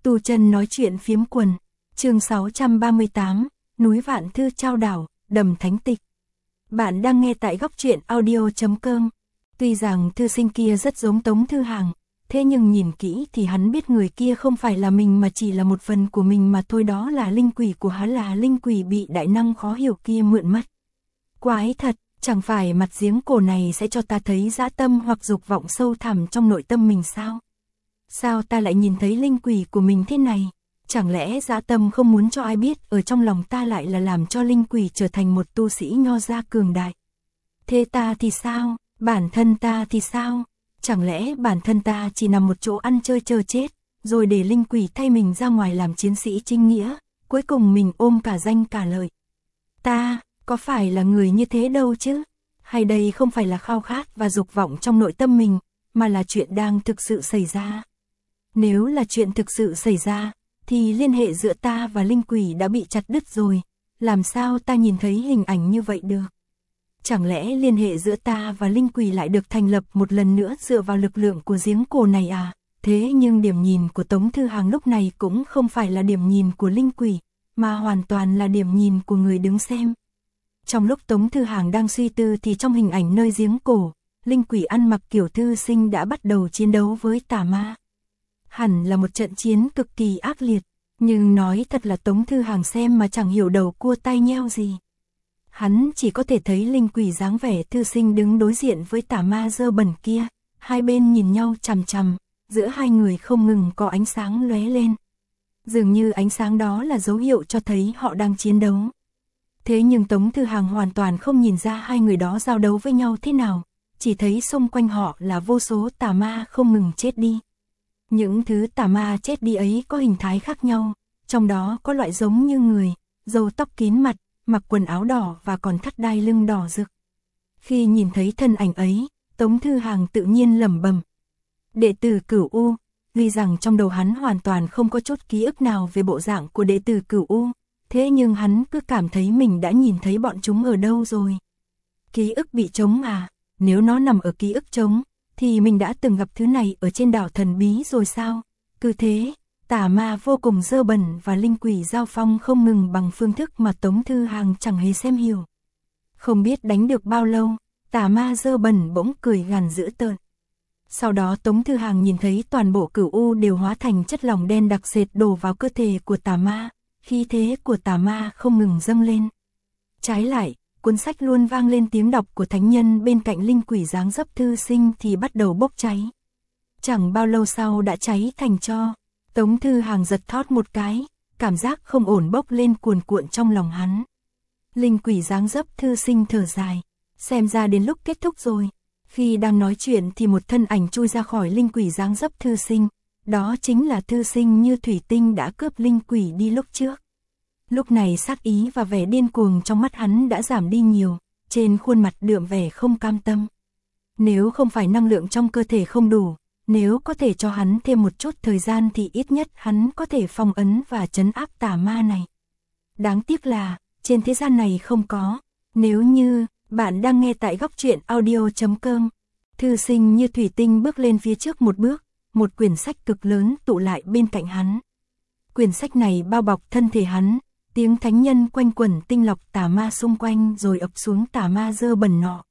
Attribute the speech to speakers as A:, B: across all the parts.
A: Tu Chân nói chuyện phiếm quần, chương 638, núi Vạn Thư trao đảo, đầm thánh tịch. Bạn đang nghe tại góc truyện audio.com. Tuy rằng thư sinh kia rất giống Tống Thư Hàng, thế nhưng nhìn kỹ thì hắn biết người kia không phải là mình mà chỉ là một phần của mình mà thôi, đó là linh quỷ của hắn, là linh quỷ bị đại năng khó hiểu kia mượn mất. Quái thật, chẳng phải mặt giếng cổ này sẽ cho ta thấy dã tâm hoặc dục vọng sâu thẳm trong nội tâm mình sao? Sao ta lại nhìn thấy linh quỷ của mình thế này? Chẳng lẽ dã tâm không muốn cho ai biết ở trong lòng ta lại là làm cho linh quỷ trở thành một tu sĩ nho gia cường đại? Thế ta thì sao? Bản thân ta thì sao? Chẳng lẽ bản thân ta chỉ nằm một chỗ ăn chơi chờ chết, rồi để linh quỷ thay mình ra ngoài làm chiến sĩ chính nghĩa, cuối cùng mình ôm cả danh cả lợi? Ta, có phải là người như thế đâu chứ? Hay đây không phải là khao khát và dục vọng trong nội tâm mình, mà là chuyện đang thực sự xảy ra? Nếu là chuyện thực sự xảy ra, thì liên hệ giữa ta và linh quỷ đã bị chặt đứt rồi, làm sao ta nhìn thấy hình ảnh như vậy được? Chẳng lẽ liên hệ giữa ta và linh quỷ lại được thành lập một lần nữa dựa vào lực lượng của giếng cổ này à? Thế nhưng điểm nhìn của Tống Thư Hàng lúc này cũng không phải là điểm nhìn của linh quỷ, mà hoàn toàn là điểm nhìn của người đứng xem. Trong lúc Tống Thư Hàng đang suy tư thì trong hình ảnh nơi giếng cổ, linh quỷ ăn mặc kiểu thư sinh đã bắt đầu chiến đấu với tà ma. Hẳn là một trận chiến cực kỳ ác liệt, nhưng nói thật là Tống Thư Hàng xem mà chẳng hiểu đầu cua tay nheo gì. Hắn chỉ có thể thấy linh quỷ dáng vẻ thư sinh đứng đối diện với tà ma dơ bẩn kia, hai bên nhìn nhau chằm chằm, giữa hai người không ngừng có ánh sáng lóe lên. Dường như ánh sáng đó là dấu hiệu cho thấy họ đang chiến đấu. Thế nhưng Tống Thư Hàng hoàn toàn không nhìn ra hai người đó giao đấu với nhau thế nào, chỉ thấy xung quanh họ là vô số tà ma không ngừng chết đi. Những thứ tà ma chết đi ấy có hình thái khác nhau, trong đó có loại giống như người, râu tóc kín mặt, mặc quần áo đỏ và còn thắt đai lưng đỏ rực. Khi nhìn thấy thân ảnh ấy, Tống Thư Hàng tự nhiên lẩm bẩm: đệ tử Cửu U. Tuy rằng trong đầu hắn hoàn toàn không có chút ký ức nào về bộ dạng của đệ tử Cửu U, thế nhưng hắn cứ cảm thấy mình đã nhìn thấy bọn chúng ở đâu rồi. Ký ức bị trống à? Nếu nó nằm ở ký ức trống, thì mình đã từng gặp thứ này ở trên đảo thần bí rồi sao? Cứ thế, tà ma vô cùng dơ bẩn và linh quỷ giao phong không ngừng bằng phương thức mà Tống Thư Hàng chẳng hề xem hiểu. Không biết đánh được bao lâu, tà ma dơ bẩn bỗng cười gằn dữ tợn. Sau đó Tống Thư Hàng nhìn thấy toàn bộ Cửu U đều hóa thành chất lỏng đen đặc sệt đổ vào cơ thể của tà ma, khí thế của tà ma không ngừng dâng lên. Trái lại, cuốn sách luôn vang lên tiếng đọc của thánh nhân bên cạnh linh quỷ dáng dấp thư sinh thì bắt đầu bốc cháy. Chẳng bao lâu sau đã cháy thành tro. Tống Thư Hàng giật thót một cái, cảm giác không ổn bốc lên cuồn cuộn trong lòng hắn. Linh quỷ dáng dấp thư sinh thở dài, xem ra đến lúc kết thúc rồi. Khi đang nói chuyện thì một thân ảnh chui ra khỏi linh quỷ dáng dấp thư sinh, đó chính là thư sinh Như Thủy Tinh đã cướp linh quỷ đi lúc trước. Lúc này sát ý và vẻ điên cuồng trong mắt hắn đã giảm đi nhiều, trên khuôn mặt đượm vẻ không cam tâm. Nếu không phải năng lượng trong cơ thể không đủ, nếu có thể cho hắn thêm một chút thời gian thì ít nhất hắn có thể phong ấn và trấn áp tà ma này. Đáng tiếc là, trên thế gian này không có. Nếu như, bạn đang nghe tại góc truyện audio.com, thư sinh Như Thủy Tinh bước lên phía trước một bước, một quyển sách cực lớn tụ lại bên cạnh hắn. Quyển sách này bao bọc thân thể hắn, tiếng thánh nhân quanh quẩn tinh lọc tà ma xung quanh rồi ập xuống tà ma dơ bẩn nọ.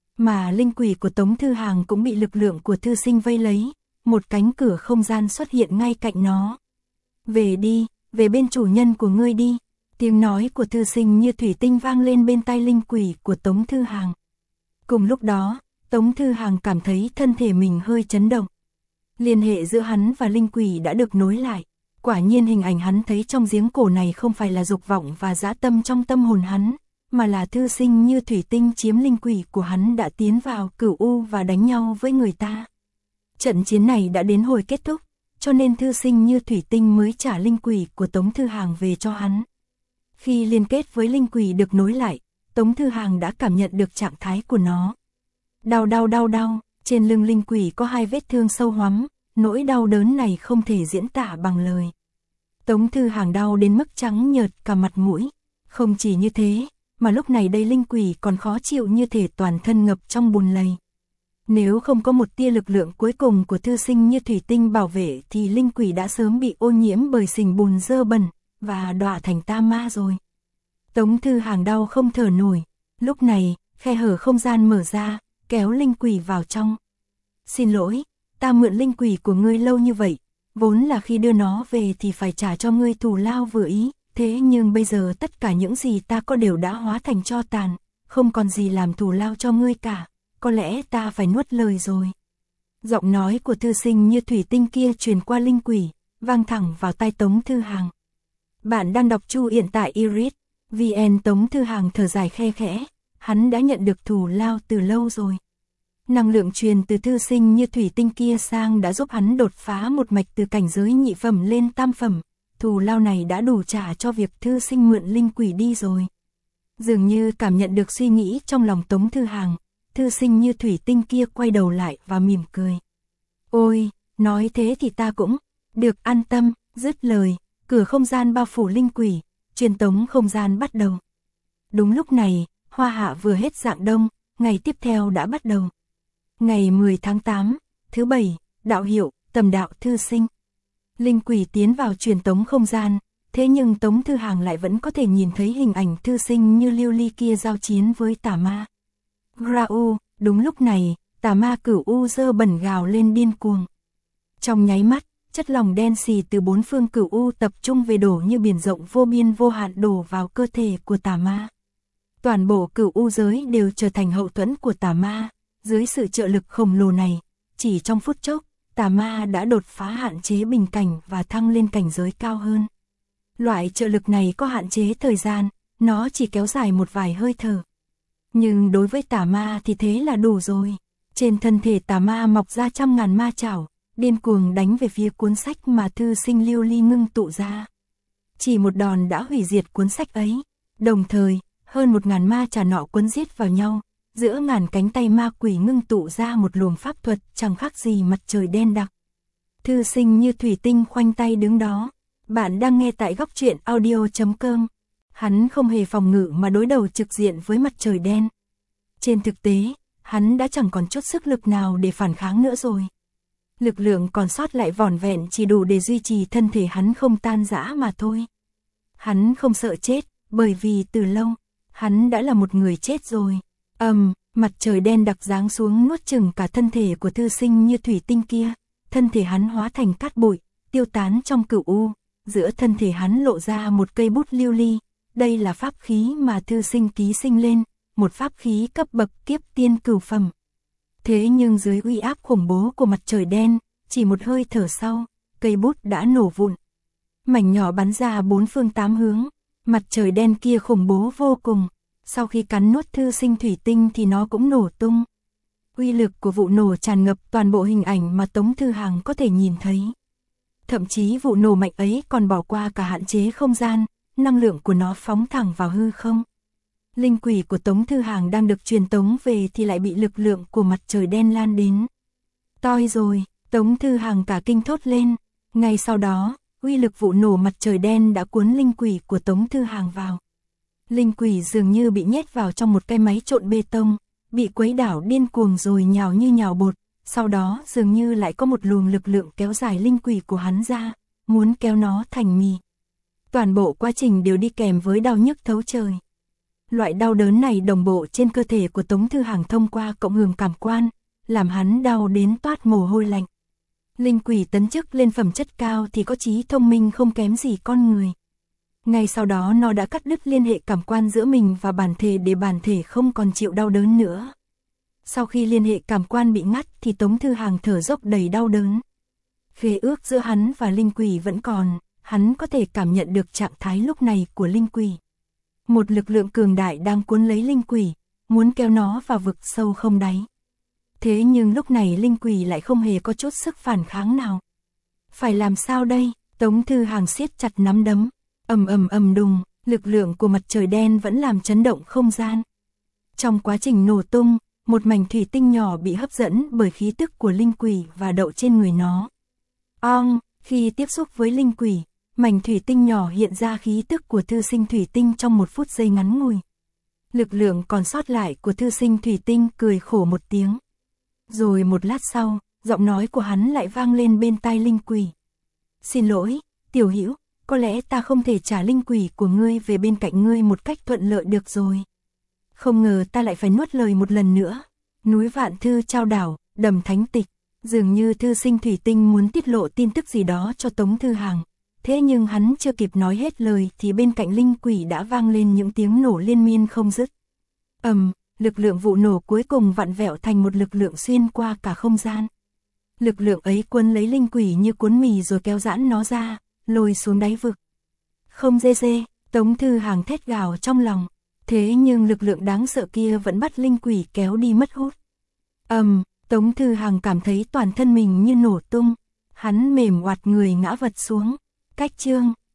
A: Mà linh quỷ của Tống Thư Hàng cũng bị lực lượng của thư sinh vây lấy, một cánh cửa không gian xuất hiện ngay cạnh nó. Về đi, về bên chủ nhân của ngươi đi. Tiếng nói của thư sinh Như Thủy Tinh vang lên bên tai linh quỷ của Tống Thư Hàng. Cùng lúc đó, Tống Thư Hàng cảm thấy thân thể mình hơi chấn động. Liên hệ giữa hắn và linh quỷ đã được nối lại. Quả nhiên hình ảnh hắn thấy trong giếng cổ này không phải là dục vọng và dã tâm trong tâm hồn hắn, mà là thư sinh Như Thủy Tinh chiếm linh quỷ của hắn đã tiến vào Cửu U và đánh nhau với người ta. Trận chiến này đã đến hồi kết thúc, cho nên thư sinh Như Thủy Tinh mới trả linh quỷ của Tống Thư Hàng về cho hắn. Khi liên kết với linh quỷ được nối lại, Tống Thư Hàng đã cảm nhận được trạng thái của nó. Đau đau đau đau, trên lưng linh quỷ có hai vết thương sâu hoắm, nỗi đau đớn này không thể diễn tả bằng lời. Tống Thư Hàng đau đến mức trắng nhợt cả mặt mũi. Không chỉ như thế, mà lúc này đây linh quỷ còn khó chịu như thể toàn thân ngập trong bùn lầy. Nếu không có một tia lực lượng cuối cùng của thư sinh như thủy tinh bảo vệ thì linh quỷ đã sớm bị ô nhiễm bởi sình bùn dơ bẩn, và đọa thành tà ma rồi. Tống Thư Hàng đau không thở nổi, lúc này, khe hở không gian mở ra, kéo linh quỷ vào trong. Xin lỗi, ta mượn linh quỷ của ngươi lâu như vậy, vốn là khi đưa nó về thì phải trả cho ngươi thù lao vừa ý, thế nhưng bây giờ tất cả những gì ta có đều đã hóa thành tro tàn, không còn gì làm thù lao cho ngươi cả, có lẽ ta phải nuốt lời rồi. Giọng nói của thư sinh như thủy tinh kia truyền qua linh quỷ, vang thẳng vào tai Tống Thư Hàng. Bạn đang đọc Chu Hiện tại Iris VN. Tống Thư Hàng thở dài khe khẽ, hắn đã nhận được thù lao từ lâu rồi. Năng lượng truyền từ thư sinh như thủy tinh kia sang đã giúp hắn đột phá một mạch từ cảnh giới nhị phẩm lên tam phẩm, thù lao này đã đủ trả cho việc thư sinh mượn linh quỷ đi rồi. Dường như cảm nhận được suy nghĩ trong lòng Tống Thư Hàng, thư sinh như thủy tinh kia quay đầu lại và mỉm cười. Ôi, nói thế thì ta cũng được an tâm. Dứt lời, cửa không gian bao phủ linh quỷ, truyền tống không gian bắt đầu. Đúng lúc này, hoa hạ vừa hết rạng đông, ngày tiếp theo đã bắt đầu. Ngày 10 tháng 8, thứ Bảy, đạo hiệu, tầm đạo thư sinh. Linh quỷ tiến vào truyền tống không gian, thế nhưng Tống Thư Hàng lại vẫn có thể nhìn thấy hình ảnh thư sinh như Liêu Ly kia giao chiến với tà ma. Grau, đúng lúc này, tà ma Cửu U dơ bẩn gào lên điên cuồng. Trong nháy mắt, chất lỏng đen xì từ bốn phương Cửu U tập trung về đổ như biển rộng vô biên vô hạn đổ vào cơ thể của tà ma. Toàn bộ Cửu U giới đều trở thành hậu thuẫn của tà ma, dưới sự trợ lực khổng lồ này, chỉ trong phút chốc, tà ma đã đột phá hạn chế bình cảnh và thăng lên cảnh giới cao hơn. Loại trợ lực này có hạn chế thời gian, nó chỉ kéo dài một vài hơi thở. Nhưng đối với tà ma thì thế là đủ rồi. Trên thân thể tà ma mọc ra trăm ngàn ma chảo, điên cuồng đánh về phía cuốn sách mà thư sinh Liêu Ly ngưng tụ ra. Chỉ một đòn đã hủy diệt cuốn sách ấy. Đồng thời, hơn 1000 ma chảo nọ quấn giết vào nhau, giữa ngàn cánh tay ma quỷ ngưng tụ ra một luồng pháp thuật chẳng khác gì mặt trời đen đặc. Thư sinh như thủy tinh khoanh tay đứng đó. Bạn đang nghe tại góc truyện audio.com. Hắn không hề phòng ngự mà đối đầu trực diện với mặt trời đen. Trên thực tế, hắn đã chẳng còn chút sức lực nào để phản kháng nữa rồi. Lực lượng còn sót lại vỏn vẹn chỉ đủ để duy trì thân thể hắn không tan rã mà thôi. Hắn không sợ chết, bởi vì từ lâu, hắn đã là một người chết rồi. Mặt trời đen đặc giáng xuống nuốt chửng cả thân thể của thư sinh như thủy tinh kia. Thân thể hắn hóa thành cát bụi, tiêu tán trong Cửu U. Giữa thân thể hắn lộ ra một cây bút Liêu Ly. Đây là pháp khí mà thư sinh ký sinh lên, một pháp khí cấp bậc kiếp tiên cửu phẩm. Thế nhưng dưới uy áp khủng bố của mặt trời đen, chỉ một hơi thở sau, cây bút đã nổ vụn. Mảnh nhỏ bắn ra bốn phương tám hướng, mặt trời đen kia khủng bố vô cùng. Sau khi cắn nuốt thư sinh thủy tinh thì nó cũng nổ tung. Uy lực của vụ nổ tràn ngập toàn bộ hình ảnh mà Tống Thư Hàng có thể nhìn thấy. Thậm chí vụ nổ mạnh ấy còn bỏ qua cả hạn chế không gian, năng lượng của nó phóng thẳng vào hư không. Linh quỷ của Tống Thư Hàng đang được truyền tống về thì lại bị lực lượng của mặt trời đen lan đến. Toi rồi, Tống Thư Hàng cả kinh thốt lên. Ngay sau đó, uy lực vụ nổ mặt trời đen đã cuốn linh quỷ của Tống Thư Hàng vào. Linh quỷ dường như bị nhét vào trong một cái máy trộn bê tông, bị quấy đảo điên cuồng rồi nhào như nhào bột. Sau đó dường như lại có một luồng lực lượng kéo dài linh quỷ của hắn ra, muốn kéo nó thành mì. Toàn bộ quá trình đều đi kèm với đau nhức thấu trời. Loại đau đớn này đồng bộ trên cơ thể của Tống Thư Hàng thông qua cộng hưởng cảm quan, làm hắn đau đến toát mồ hôi lạnh. Linh quỷ tấn chức lên phẩm chất cao thì có trí thông minh không kém gì con người. Ngay sau đó nó đã cắt đứt liên hệ cảm quan giữa mình và bản thể để bản thể không còn chịu đau đớn nữa. Sau khi liên hệ cảm quan bị ngắt thì Tống Thư Hàng thở dốc đầy đau đớn. Khế ước giữa hắn và linh quỷ vẫn còn, hắn có thể cảm nhận được trạng thái lúc này của linh quỷ. Một lực lượng cường đại đang cuốn lấy linh quỷ, muốn kéo nó vào vực sâu không đáy. Thế nhưng lúc này linh quỷ lại không hề có chút sức phản kháng nào. Phải làm sao đây? Tống Thư Hàng siết chặt nắm đấm, ầm đùng, lực lượng của mặt trời đen vẫn làm chấn động không gian. Trong quá trình nổ tung, một mảnh thủy tinh nhỏ bị hấp dẫn bởi khí tức của linh quỷ và đậu trên người nó. Khi tiếp xúc với linh quỷ, mảnh thủy tinh nhỏ hiện ra khí tức của thư sinh thủy tinh trong một phút giây ngắn ngủi. Lực lượng còn sót lại của thư sinh thủy tinh cười khổ một tiếng. Rồi một lát sau, giọng nói của hắn lại vang lên bên tai linh quỷ. Xin lỗi, Tiểu Hữu, có lẽ ta không thể trả linh quỷ của ngươi về bên cạnh ngươi một cách thuận lợi được rồi. Không ngờ ta lại phải nuốt lời một lần nữa. Núi Vạn Thư trao đảo, đầm thánh tịch. Dường như thư sinh thủy tinh muốn tiết lộ tin tức gì đó cho Tống Thư Hàng. Thế nhưng hắn chưa kịp nói hết lời thì bên cạnh linh quỷ đã vang lên những tiếng nổ liên miên không dứt. Lực lượng vụ nổ cuối cùng vặn vẹo thành một lực lượng xuyên qua cả không gian. Lực lượng ấy cuốn lấy linh quỷ như cuốn mì rồi kéo giãn nó ra, lôi xuống đáy vực. Không dê dê, Tống Thư Hàng thét gào trong lòng. Thế nhưng lực lượng đáng sợ kia vẫn bắt linh quỷ kéo đi mất hút. Tống Thư Hàng cảm thấy toàn thân mình như nổ tung. Hắn mềm oạt người ngã vật xuống. Cách chương